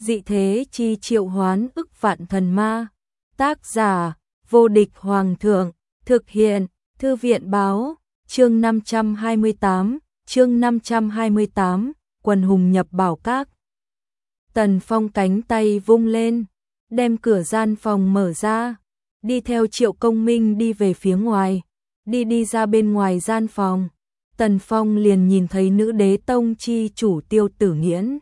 dị thế chi triệu hoán ức vạn thần ma. Tác giả, vô địch hoàng thượng, thực hiện, thư viện báo, chương 528, quần hùng nhập bảo các. Tần Phong cánh tay vung lên, đem cửa gian phòng mở ra, đi theo Triệu Công Minh đi về phía ngoài, đi ra bên ngoài gian phòng. Tần Phong liền nhìn thấy nữ đế tông chi chủ Tiêu Tử Nghiễn.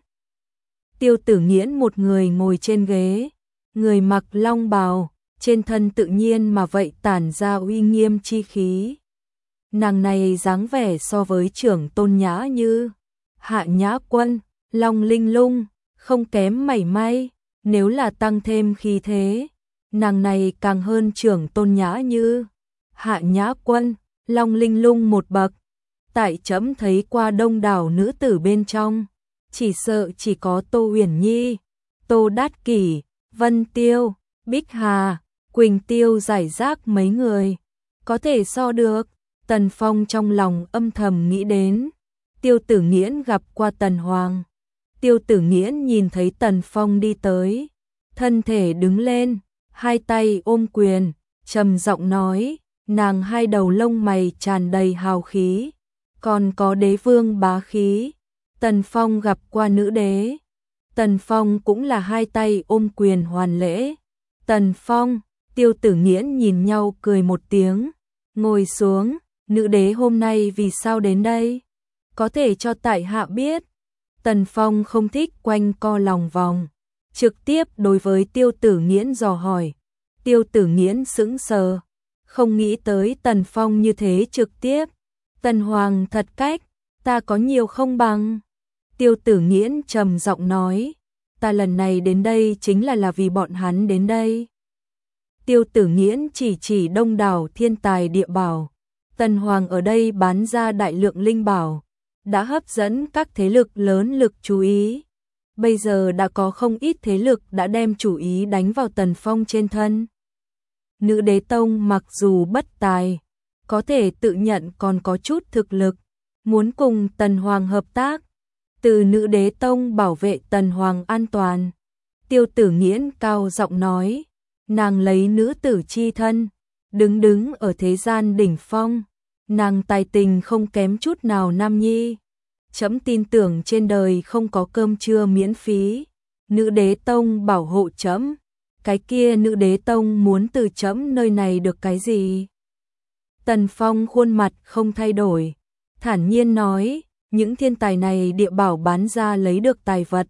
Tiêu Tử Nghiễn một người ngồi trên ghế, người mặc long bào, trên thân tự nhiên mà vậy tản ra uy nghiêm chi khí. Nàng này dáng vẻ so với trưởng tôn Nhã Như, Hạ Nhã Quân, Long Linh Lung, không kém mảy may, nếu là tăng thêm khí thế, nàng này càng hơn trưởng tôn Nhã Như, Hạ Nhã Quân, Long Linh Lung một bậc. Tại trẫm thấy qua đông đảo nữ tử bên trong, chỉ sợ chỉ có Tô Uyển Nhi, Tô Đát Kỷ, Vân Tiêu, Bích Hà, Quỳnh Tiêu giải rác mấy người có thể so được. Tần Phong trong lòng âm thầm nghĩ đến. Tiêu Tử Nghiễn gặp qua Tần Hoàng. Tiêu Tử Nghiễn nhìn thấy Tần Phong đi tới, thân thể đứng lên, hai tay ôm quyền, trầm giọng nói, nàng hai đầu lông mày tràn đầy hào khí, còn có đế vương bá khí. Tần Phong gặp qua nữ đế. Tần Phong cũng là hai tay ôm quyền hoàn lễ. Tần Phong, Tiêu Tử Nghiễn nhìn nhau cười một tiếng, ngồi xuống. Nữ đế hôm nay vì sao đến đây? Có thể cho tại hạ biết. Tần Phong không thích quanh co lòng vòng, trực tiếp đối với Tiêu Tử Nghiễn dò hỏi. Tiêu Tử Nghiễn sững sờ, không nghĩ tới Tần Phong như thế trực tiếp. Tần Hoàng thật cách, ta có nhiều không bằng. Tiêu Tử Nghiễn trầm giọng nói, ta lần này đến đây chính là vì bọn hắn đến đây. Tiêu Tử Nghiễn chỉ đông đảo thiên tài địa bảo. Tần Hoàng ở đây bán ra đại lượng linh bảo, đã hấp dẫn các thế lực lớn lực chú ý. Bây giờ đã có không ít thế lực đã đem chủ ý đánh vào Tần Phong trên thân. Nữ đế tông mặc dù bất tài, có thể tự nhận còn có chút thực lực, muốn cùng Tần Hoàng hợp tác, từ nữ đế tông bảo vệ Tần Hoàng an toàn. Tiêu Tử Nghiễn cao giọng nói, nàng lấy nữ tử chi thân, đứng ở thế gian đỉnh phong, nàng tài tình không kém chút nào nam nhi. Trẫm tin tưởng trên đời không có cơm trưa miễn phí, nữ đế tông bảo hộ trẫm, cái kia nữ đế tông muốn từ trẫm nơi này được cái gì? Tần Phong khuôn mặt không thay đổi, thản nhiên nói, những thiên tài này địa bảo bán ra lấy được tài vật.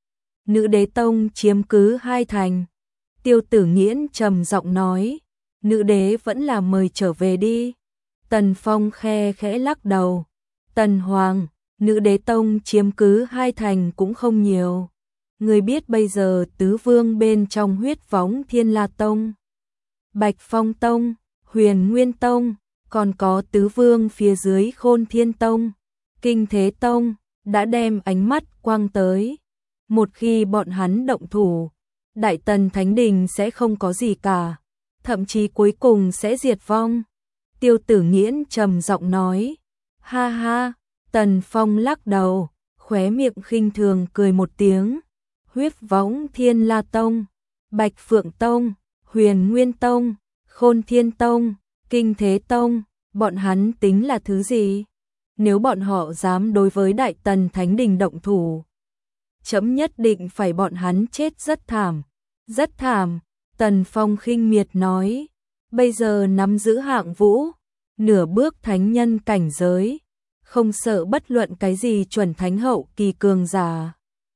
Nữ đế tông chiếm cứ 2 thành. Tiêu Tử Nghiễn trầm giọng nói, nữ đế vẫn là mời trở về đi. Tần Phong khẽ lắc đầu. Tần Hoàng, nữ đế tông chiếm cứ 2 thành cũng không nhiều. Người biết bây giờ tứ vương bên trong Huyết Võng Thiên La Tông, Bạch Phong Tông, Huyền Nguyên Tông, còn có tứ vương phía dưới Khôn Thiên Tông, Kinh Thế Tông, đã đem ánh mắt quang tới. Một khi bọn hắn động thủ, Đại Tần Thánh Đình sẽ không có gì cả, thậm chí cuối cùng sẽ diệt vong. Tiêu Tử Nghiễn trầm giọng nói, ha ha. Tần Phong lắc đầu, khóe miệng khinh thường cười một tiếng. Huyết Võng Thiên La Tông, Bạch Phượng Tông, Huyền Nguyên Tông, Khôn Thiên Tông, Kinh Thế Tông, bọn hắn tính là thứ gì? Nếu bọn họ dám đối với Đại Tần Thánh Đình động thủ, trẫm nhất định phải bọn hắn chết rất thảm, rất thảm. Tần Phong khinh miệt nói, bây giờ nắm giữ hạng vũ, nửa bước thánh nhân cảnh giới, không sợ bất luận cái gì chuẩn thánh hậu kỳ cường giả.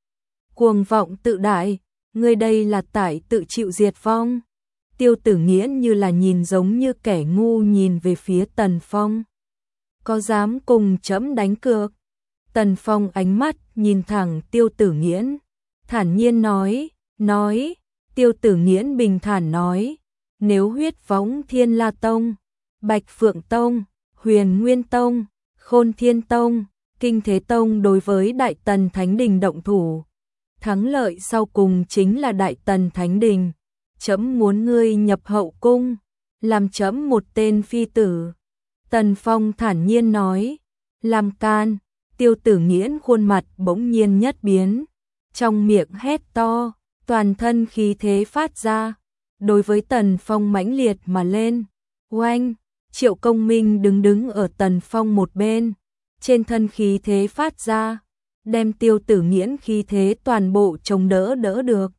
Cuồng vọng tự đại, ngươi đây là tại tự chịu diệt vong. Tiêu Tử Nghiễn như là nhìn giống như kẻ ngu nhìn về phía Tần Phong. Có dám cùng trẫm đánh cược? Tần Phong ánh mắt nhìn thẳng Tiêu Tử Nghiễn, thản nhiên nói. Tiêu Tử Nghiễn bình thản nói, nếu Huyết Võng Thiên La Tông, Bạch Phượng Tông, Huyền Nguyên Tông, Khôn Thiên Tông, Kinh Thế Tông đối với Đại Tần Thánh Đình động thủ, thắng lợi sau cùng chính là Đại Tần Thánh Đình. Trẫm muốn ngươi nhập hậu cung, làm trẫm một tên phi tử. Tần Phong thản nhiên nói, làm can. Tiêu Tử Nghiễn khuôn mặt bỗng nhiên nhất biến, trong miệng hét to, toàn thân khí thế phát ra, đối với Tần Phong mãnh liệt mà lên. Oanh, Triệu Công Minh đứng ở Tần Phong một bên, trên thân khí thế phát ra, đem Tiêu Tử Nghiễn khí thế toàn bộ chống đỡ được.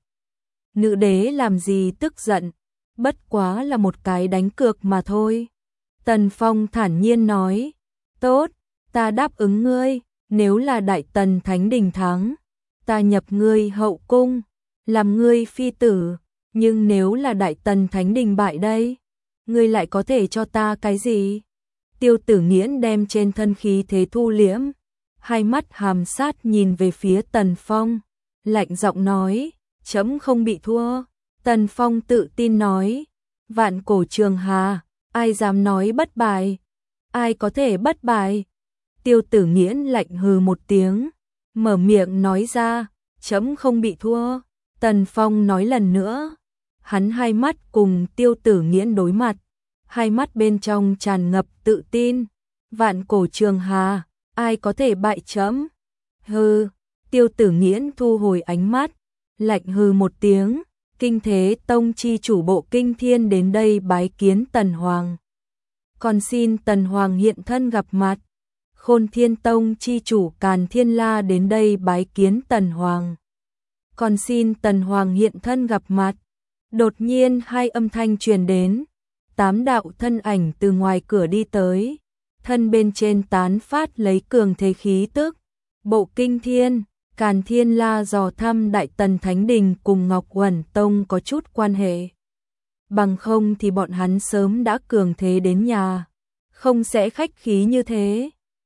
Nữ đế làm gì tức giận, bất quá là một cái đánh cược mà thôi. Tần Phong thản nhiên nói, tốt, ta đáp ứng ngươi, nếu là Đại Tần Thánh Đình thắng, ta nhập ngươi hậu cung, làm ngươi phi tử, nhưng nếu là Đại Tần Thánh Đình bại đây, ngươi lại có thể cho ta cái gì? Tiêu Tử Nghiễn đem trên thân khí thế thu liễm, hai mắt hàm sát nhìn về phía Tần Phong, lạnh giọng nói, chấm không bị thua. Tần Phong tự tin nói, vạn cổ trường hà, ai dám nói bất bại, ai có thể bất bại? Tiêu Tử Nghiễn lạnh hừ một tiếng, mở miệng nói ra, chấm không bị thua. Tần Phong nói lần nữa, hắn hai mắt cùng Tiêu Tử Nghiễn đối mặt, hai mắt bên trong tràn ngập tự tin, vạn cổ trường hà, ai có thể bại chấm? Hừ, Tiêu Tử Nghiễn thu hồi ánh mắt, lạnh hừ một tiếng, Kinh Thế Tông chi chủ Bộ Kinh Thiên đến đây bái kiến Tần Hoàng. Còn xin Tần Hoàng hiện thân gặp mặt. Khôn Thiên Tông chi chủ Càn Thiên La đến đây bái kiến Tần Hoàng. Còn xin Tần Hoàng hiện thân gặp mặt. Đột nhiên hai âm thanh truyền đến, 8 đạo thân ảnh từ ngoài cửa đi tới, thân bên trên tán phát lấy cường thế khí tức. Bộ Kinh Thiên, Càn Thiên La dò thăm Đại Tần Thánh Đình cùng Ngọc Uẩn Tông có chút quan hệ. Bằng không thì bọn hắn sớm đã cường thế đến nhà, không sẽ khách khí như thế.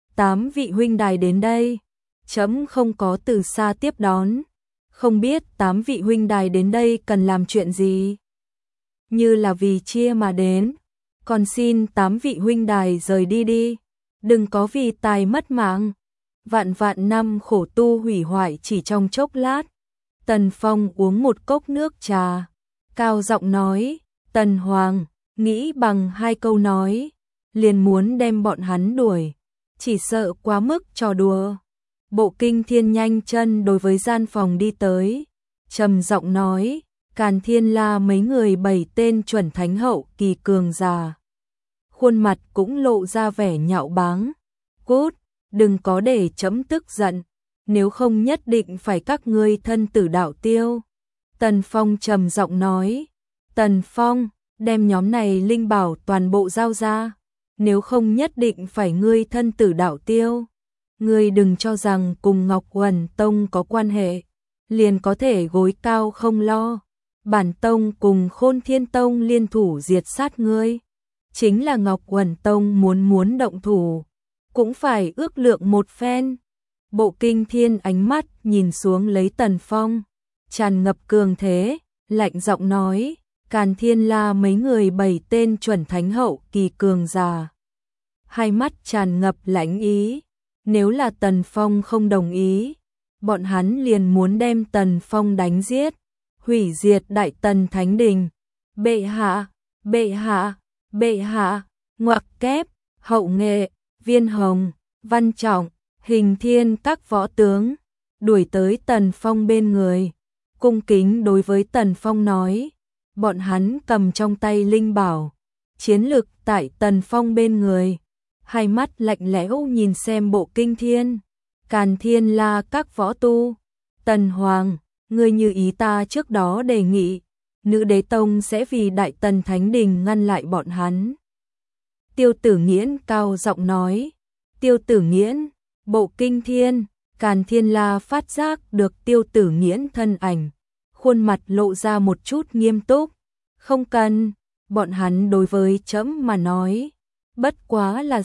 8 vị huynh đài đến đây, chấm không có từ xa tiếp đón, không biết 8 vị huynh đài đến đây cần làm chuyện gì. Như là vì chia mà đến, còn xin 8 vị huynh đài rời đi đi, đừng có vì tài mất mạng. Vạn vạn năm khổ tu hủy hoại chỉ trong chốc lát. Tần Phong uống một cốc nước trà, cao giọng nói, Tần Hoàng, nghĩ bằng 2 câu nói, liền muốn đem bọn hắn đuổi, chỉ sợ quá mức trò đùa. Bộ Kinh Thiên nhanh chân đối với gian phòng đi tới, trầm giọng nói, Càn Thiên La mấy người 7 tên chuẩn thánh hậu kỳ cường già. Khuôn mặt cũng lộ ra vẻ nhạo báng. Cút, đừng có để chấm tức giận, nếu không nhất định phải các ngươi thân tử đạo tiêu. Tần Phong trầm giọng nói, Tần Phong, đem nhóm này linh bảo toàn bộ giao ra, nếu không nhất định phải ngươi thân tử đạo tiêu. Ngươi đừng cho rằng cùng Ngọc Uẩn Tông có quan hệ, liền có thể gối cao không lo. Bản Tông cùng Khôn Thiên Tông liên thủ diệt sát ngươi. Chính là Ngọc Uẩn Tông muốn động thủ, cũng phải ước lượng một phen. Bộ Kinh Thiên ánh mắt nhìn xuống lấy Tần Phong, tràn ngập cường thế, lạnh giọng nói, Càn Thiên La mấy người 7 tên chuẩn thánh hậu kỳ cường già. Hai mắt tràn ngập lãnh ý, nếu là Tần Phong không đồng ý, bọn hắn liền muốn đem Tần Phong đánh giết, hủy diệt Đại Tần Thánh Đình. Bệ hạ, bệ hạ, bệ hạ, ngoặc kép, Hậu Nghệ, Viên Hồng, Văn Trọng, Hình Thiên các võ tướng đuổi tới Tần Phong bên người, cung kính đối với Tần Phong nói, bọn hắn cầm trong tay linh bảo, chiến lực tại Tần Phong bên người, hai mắt lạnh lẽo nhìn xem Bộ Kinh Thiên, Càn Thiên La các võ tu. Tần Hoàng, ngươi như ý ta trước đó đề nghị, Nữ Đế Tông sẽ vì Đại Tần Thánh Đình ngăn lại bọn hắn. Tiêu Tử Nghiễn cao giọng nói, Tiêu Tử Nghiễn, Bộ Kinh Thiên, Càn Thiên La phát giác được Tiêu Tử Nghiễn thân ảnh, khuôn mặt lộ ra một chút nghiêm túc, không cần, bọn hắn đối với chấm mà nói, bất quá là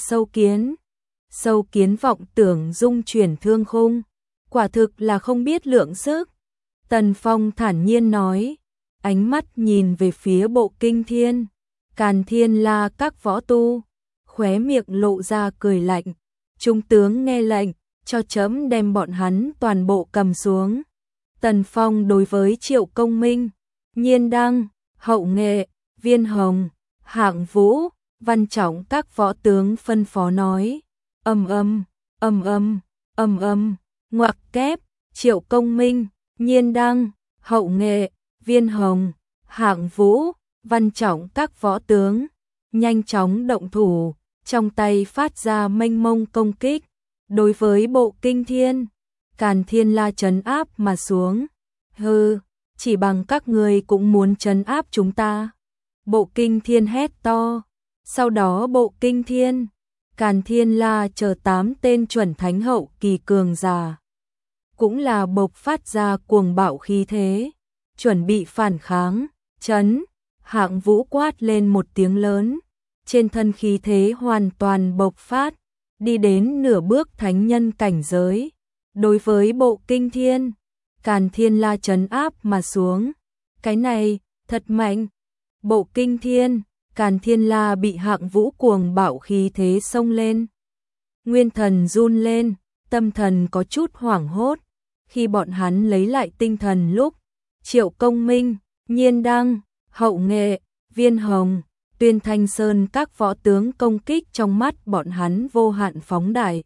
sâu kiến vọng tưởng dung chuyển thương khung, quả thực là không biết lượng sức. Tần Phong thản nhiên nói, ánh mắt nhìn về phía Bộ Kinh Thiên, Càn Thiên La các võ tu, khóe miệng lộ ra cười lạnh, trung tướng nghe lệnh, cho chấm đem bọn hắn toàn bộ cầm xuống. Tần Phong đối với Triệu Công Minh, Nhiên Đăng, Hậu Nghệ, Viên Hồng, Hạng Vũ, Văn Trọng các võ tướng phân phó nói, ầm ầm, ngoặc kép, Triệu Công Minh, Nhiên Đăng, Hậu Nghệ, Viên Hồng, Hạng Vũ, Văn Trọng các võ tướng nhanh chóng động thủ, trong tay phát ra mênh mông công kích. Đối với Bộ Kinh Thiên, Càn Thiên La trấn áp mà xuống. Hừ, chỉ bằng các người cũng muốn trấn áp chúng ta. Bộ Kinh Thiên hét to. Sau đó Bộ Kinh Thiên, Càn Thiên La chờ 8 tên chuẩn thánh hậu kỳ cường giả, cũng là bộc phát ra cuồng bạo khí thế, chuẩn bị phản kháng. Chấn, Hạng Vũ quát lên một tiếng lớn, trên thân khí thế hoàn toàn bộc phát, đi đến nửa bước thánh nhân cảnh giới. Đối với Bộ Kinh Thiên, Càn Thiên La trấn áp mà xuống. Cái này, thật mạnh. Bộ Kinh Thiên, Càn Thiên La bị Hạng Vũ cuồng bạo khí thế xông lên. Nguyên thần run lên, tâm thần có chút hoảng hốt. Khi bọn hắn lấy lại tinh thần lúc, Triệu Công Minh, Nhiên Đăng, Hậu Nghệ, Viên Hồng, Tuyên Thanh Sơn các võ tướng công kích trong mắt bọn hắn vô hạn phóng đại.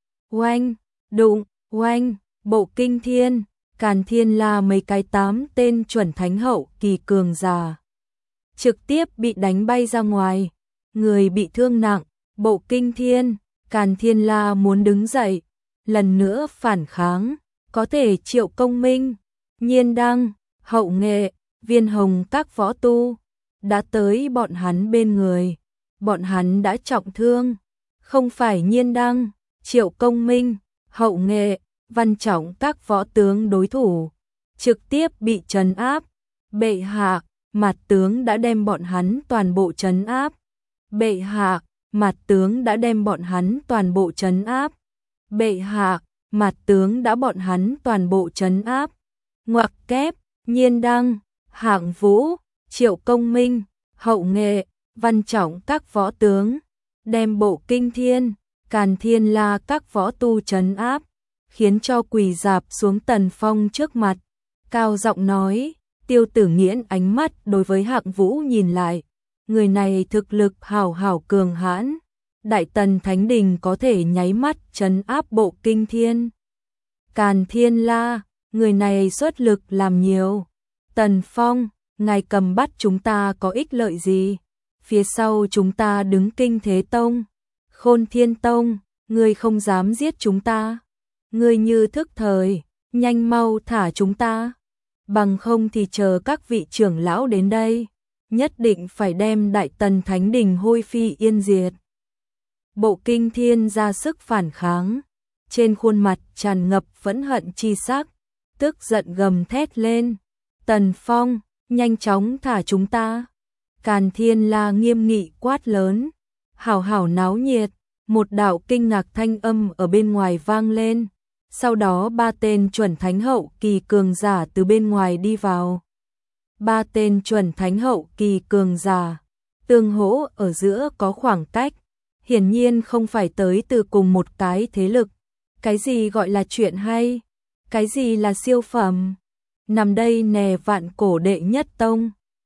Oanh, đụng, oanh, Bộ Kinh Thiên, Càn Thiên La mấy cái 8 tên chuẩn thánh hậu kỳ cường giả trực tiếp bị đánh bay ra ngoài, người bị thương nặng. Bộ Kinh Thiên, Càn Thiên La muốn đứng dậy, lần nữa phản kháng, có thể Triệu Công Minh, Nhiên Đăng, Hậu Nghệ, Viên Hồng các võ tu đã tới bọn hắn bên người, bọn hắn đã trọng thương, không phải Nhiên Đăng, Triệu Công Minh, Hậu Nghệ, Văn Trọng các võ tướng đối thủ, trực tiếp bị trấn áp. Bệ hạ, Mạt tướng đã đem bọn hắn toàn bộ trấn áp. Bệ hạ, Mạt tướng đã đem bọn hắn toàn bộ trấn áp. Bệ hạ, Mạt tướng đã bọn hắn toàn bộ trấn áp. Ngoặc kép, Nhiên Đăng, Hạng Vũ, Triệu Công Minh, Hậu Nghệ, Văn Trọng các võ tướng đem Bộ Kinh Thiên, Càn Thiên La các võ tu trấn áp, khiến cho quỳ rạp xuống Tần Phong trước mặt, cao giọng nói. Tiêu Tử Nghiễn ánh mắt đối với Hạng Vũ nhìn lại, người này thực lực hảo hảo cường hãn, Đại Tần Thánh Đình có thể nháy mắt trấn áp Bộ Kinh Thiên. Càn Thiên La, người này xuất lực làm nhiều. Tần Phong, ngài cầm bắt chúng ta có ích lợi gì? Phía sau chúng ta đứng Kinh Thế Tông, Khôn Thiên Tông, ngươi không dám giết chúng ta. Ngươi như thức thời, nhanh mau thả chúng ta. Bằng không thì chờ các vị trưởng lão đến đây, nhất định phải đem Đại Tần Thánh Đình hôi phi yên diệt. Bộ Kinh Thiên ra sức phản kháng, trên khuôn mặt tràn ngập phẫn hận chi sắc, tức giận gầm thét lên. Tần Phong, nhanh chóng thả chúng ta. Càn Thiên La nghiêm nghị quát lớn. Hảo hảo náo nhiệt, một đạo kinh ngạc thanh âm ở bên ngoài vang lên. Sau đó 3 tên chuẩn thánh hậu kỳ cường giả từ bên ngoài đi vào. 3 tên chuẩn thánh hậu kỳ cường giả, tương hỗ ở giữa có khoảng cách, hiển nhiên không phải tới từ cùng một cái thế lực. Cái gì gọi là chuyện hay? Cái gì là siêu phẩm? Nằm đây nè Vạn Cổ đệ nhất tông,